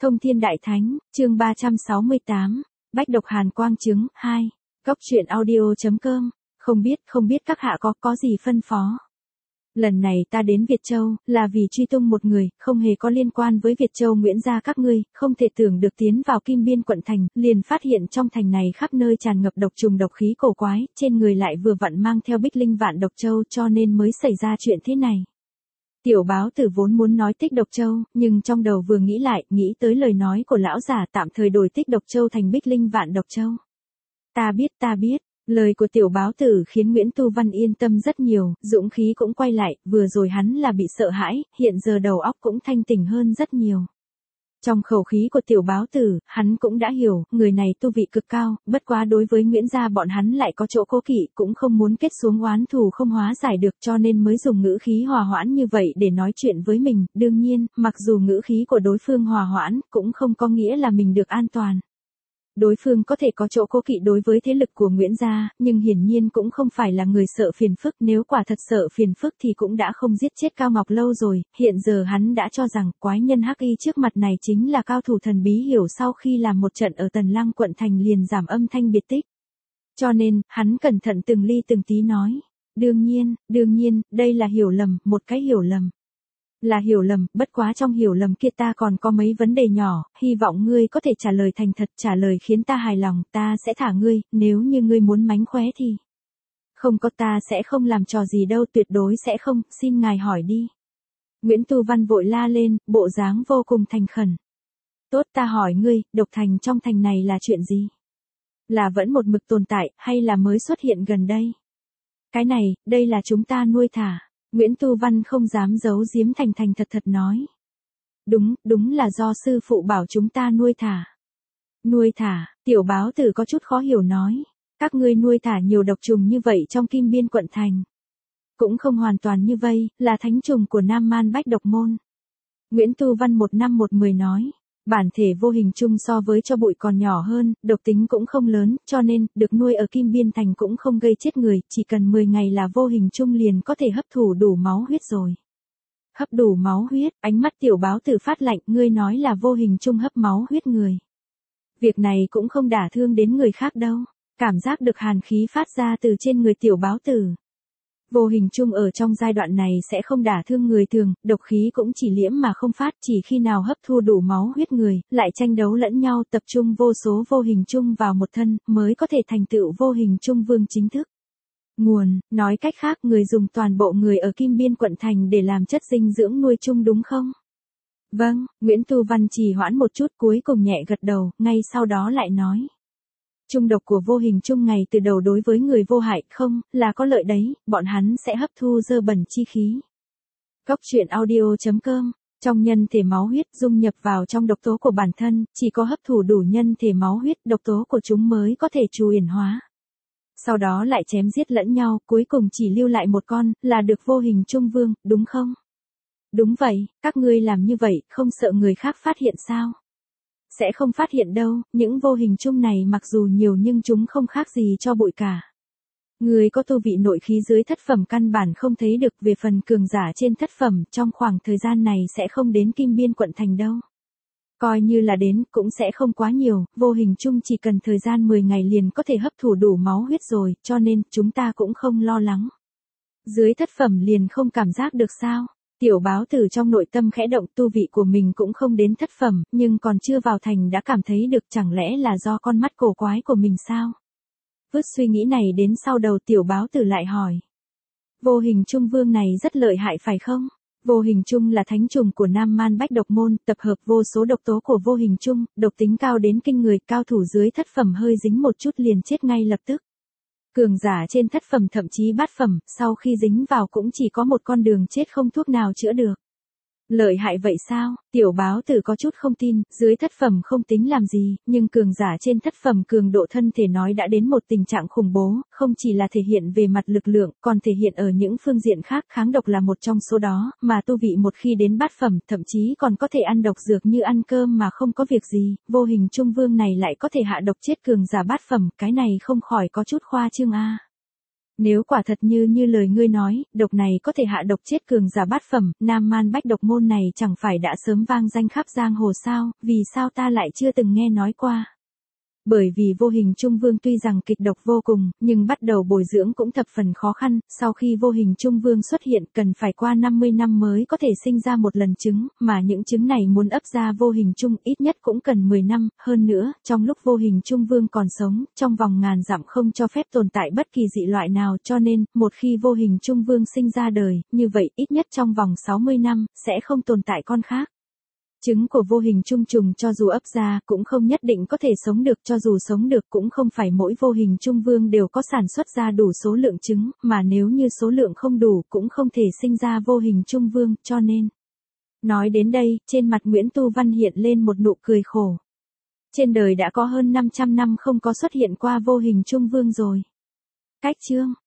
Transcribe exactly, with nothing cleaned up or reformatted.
Thông Thiên Đại Thánh, chương ba trăm sáu mươi tám, Bách độc hàn quang chứng, hai. Góc truyện audio.com, không biết, không biết các hạ có, có gì phân phó. Lần này ta đến Việt Châu, là vì truy tung một người, không hề có liên quan với Việt Châu Nguyễn gia các ngươi, không thể tưởng được tiến vào Kim Biên quận thành, liền phát hiện trong thành này khắp nơi tràn ngập độc trùng độc khí cổ quái, trên người lại vừa vặn mang theo bích linh vạn độc châu cho nên mới xảy ra chuyện thế này. Tiểu báo tử vốn muốn nói tích độc châu, nhưng trong đầu vừa nghĩ lại, nghĩ tới lời nói của lão giả tạm thời đổi tích độc châu thành bích linh vạn độc châu. Ta biết, ta biết. Lời của tiểu báo tử khiến Nguyễn Tu Văn yên tâm rất nhiều, dũng khí cũng quay lại, vừa rồi hắn là bị sợ hãi, hiện giờ đầu óc cũng thanh tỉnh hơn rất nhiều. Trong khẩu khí của tiểu báo tử, hắn cũng đã hiểu, người này tu vị cực cao, bất quá đối với Nguyễn gia bọn hắn lại có chỗ cố kỵ, cũng không muốn kết xuống oán thù không hóa giải được cho nên mới dùng ngữ khí hòa hoãn như vậy để nói chuyện với mình, đương nhiên, mặc dù ngữ khí của đối phương hòa hoãn, cũng không có nghĩa là mình được an toàn. Đối phương có thể có chỗ cố kỵ đối với thế lực của Nguyễn gia, nhưng hiển nhiên cũng không phải là người sợ phiền phức, nếu quả thật sợ phiền phức thì cũng đã không giết chết Cao Ngọc lâu rồi, hiện giờ hắn đã cho rằng quái nhân hắc y trước mặt này chính là cao thủ thần bí hiểu sau khi làm một trận ở Tần Lăng quận thành liền giảm âm thanh biệt tích. Cho nên, hắn cẩn thận từng ly từng tí nói, đương nhiên, đương nhiên, đây là hiểu lầm, một cái hiểu lầm. Là hiểu lầm, bất quá trong hiểu lầm kia ta còn có mấy vấn đề nhỏ, hy vọng ngươi có thể trả lời thành thật, trả lời khiến ta hài lòng, ta sẽ thả ngươi, nếu như ngươi muốn mánh khóe thì. Không có ta sẽ không làm trò gì đâu, tuyệt đối sẽ không, xin ngài hỏi đi. Nguyễn Tu Văn vội la lên, bộ dáng vô cùng thành khẩn. Tốt, ta hỏi ngươi, độc thành trong thành này là chuyện gì? Là vẫn một mực tồn tại, hay là mới xuất hiện gần đây? Cái này, đây là chúng ta nuôi thả. Nguyễn Tu Văn không dám giấu giếm thành thành thật thật nói. Đúng, đúng là do sư phụ bảo chúng ta nuôi thả. Nuôi thả, tiểu báo tử có chút khó hiểu nói. Các ngươi nuôi thả nhiều độc trùng như vậy trong Kim Biên quận thành. Cũng không hoàn toàn như vậy, là thánh trùng của Nam Man Bách độc môn. Nguyễn Tu Văn một năm một mười nói. Bản thể vô hình chung so với cho bụi còn nhỏ hơn, độc tính cũng không lớn, cho nên, được nuôi ở Kim Biên thành cũng không gây chết người, chỉ cần mười ngày là vô hình chung liền có thể hấp thụ đủ máu huyết rồi. Hấp đủ máu huyết, ánh mắt tiểu báo tử phát lạnh, ngươi nói là vô hình chung hấp máu huyết người. Việc này cũng không đả thương đến người khác đâu, cảm giác được hàn khí phát ra từ trên người tiểu báo tử. Vô hình chung ở trong giai đoạn này sẽ không đả thương người thường, độc khí cũng chỉ liễm mà không phát, chỉ khi nào hấp thu đủ máu huyết người, lại tranh đấu lẫn nhau tập trung vô số vô hình chung vào một thân, mới có thể thành tựu vô hình chung vương chính thức. Nguồn, nói cách khác người dùng toàn bộ người ở Kim Biên quận thành để làm chất dinh dưỡng nuôi chung đúng không? Vâng, Nguyễn Tu Văn trì hoãn một chút cuối cùng nhẹ gật đầu, ngay sau đó lại nói. Trung độc của vô hình chung ngày từ đầu đối với người vô hại không, là có lợi đấy, bọn hắn sẽ hấp thu dơ bẩn chi khí. Góc truyện audio.com, trong nhân thể máu huyết dung nhập vào trong độc tố của bản thân, chỉ có hấp thụ đủ nhân thể máu huyết độc tố của chúng mới có thể trù yển hóa. Sau đó lại chém giết lẫn nhau, cuối cùng chỉ lưu lại một con, là được vô hình chung vương, đúng không? Đúng vậy, các ngươi làm như vậy, không sợ người khác phát hiện sao? Sẽ không phát hiện đâu, những vô hình chung này mặc dù nhiều nhưng chúng không khác gì cho bụi cả. Người có tu vị nội khí dưới thất phẩm căn bản không thấy được, về phần cường giả trên thất phẩm, trong khoảng thời gian này sẽ không đến Kim Biên quận thành đâu. Coi như là đến, cũng sẽ không quá nhiều, vô hình chung chỉ cần thời gian mười ngày liền có thể hấp thụ đủ máu huyết rồi, cho nên, chúng ta cũng không lo lắng. Dưới thất phẩm liền không cảm giác được sao? Tiểu báo tử trong nội tâm khẽ động, tu vị của mình cũng không đến thất phẩm, nhưng còn chưa vào thành đã cảm thấy được, chẳng lẽ là do con mắt cổ quái của mình sao? Vứt suy nghĩ này đến sau đầu tiểu báo tử lại hỏi. Vô hình chung vương này rất lợi hại phải không? Vô hình chung là thánh trùng của Nam Man Bách độc môn, tập hợp vô số độc tố của vô hình chung, độc tính cao đến kinh người, cao thủ dưới thất phẩm hơi dính một chút liền chết ngay lập tức. Cường giả trên thất phẩm thậm chí bát phẩm, sau khi dính vào cũng chỉ có một con đường chết không thuốc nào chữa được. Lợi hại vậy sao? Tiểu báo tử có chút không tin, dưới thất phẩm không tính làm gì, nhưng cường giả trên thất phẩm cường độ thân thể nói đã đến một tình trạng khủng bố, không chỉ là thể hiện về mặt lực lượng, còn thể hiện ở những phương diện khác, kháng độc là một trong số đó, mà tu vị một khi đến bát phẩm, thậm chí còn có thể ăn độc dược như ăn cơm mà không có việc gì, vô hình trung vương này lại có thể hạ độc chết cường giả bát phẩm, cái này không khỏi có chút khoa trương a. Nếu quả thật như như lời ngươi nói, độc này có thể hạ độc chết cường giả bát phẩm, nam man bách độc môn này chẳng phải đã sớm vang danh khắp giang hồ sao, vì sao ta lại chưa từng nghe nói qua. Bởi vì vô hình trung vương tuy rằng kịch độc vô cùng, nhưng bắt đầu bồi dưỡng cũng thập phần khó khăn, sau khi vô hình trung vương xuất hiện cần phải qua năm mươi năm mới có thể sinh ra một lần trứng, mà những trứng này muốn ấp ra vô hình trung ít nhất cũng cần mười năm, hơn nữa, trong lúc vô hình trung vương còn sống, trong vòng ngàn dặm không cho phép tồn tại bất kỳ dị loại nào, cho nên, một khi vô hình trung vương sinh ra đời, như vậy ít nhất trong vòng sáu mươi năm, sẽ không tồn tại con khác. Trứng của vô hình trung trùng cho dù ấp ra cũng không nhất định có thể sống được, cho dù sống được cũng không phải mỗi vô hình trung vương đều có sản xuất ra đủ số lượng trứng, mà nếu như số lượng không đủ cũng không thể sinh ra vô hình trung vương, cho nên. Nói đến đây, trên mặt Nguyễn Tu Văn hiện lên một nụ cười khổ. Trên đời đã có hơn năm trăm năm không có xuất hiện qua vô hình trung vương rồi. Cách chương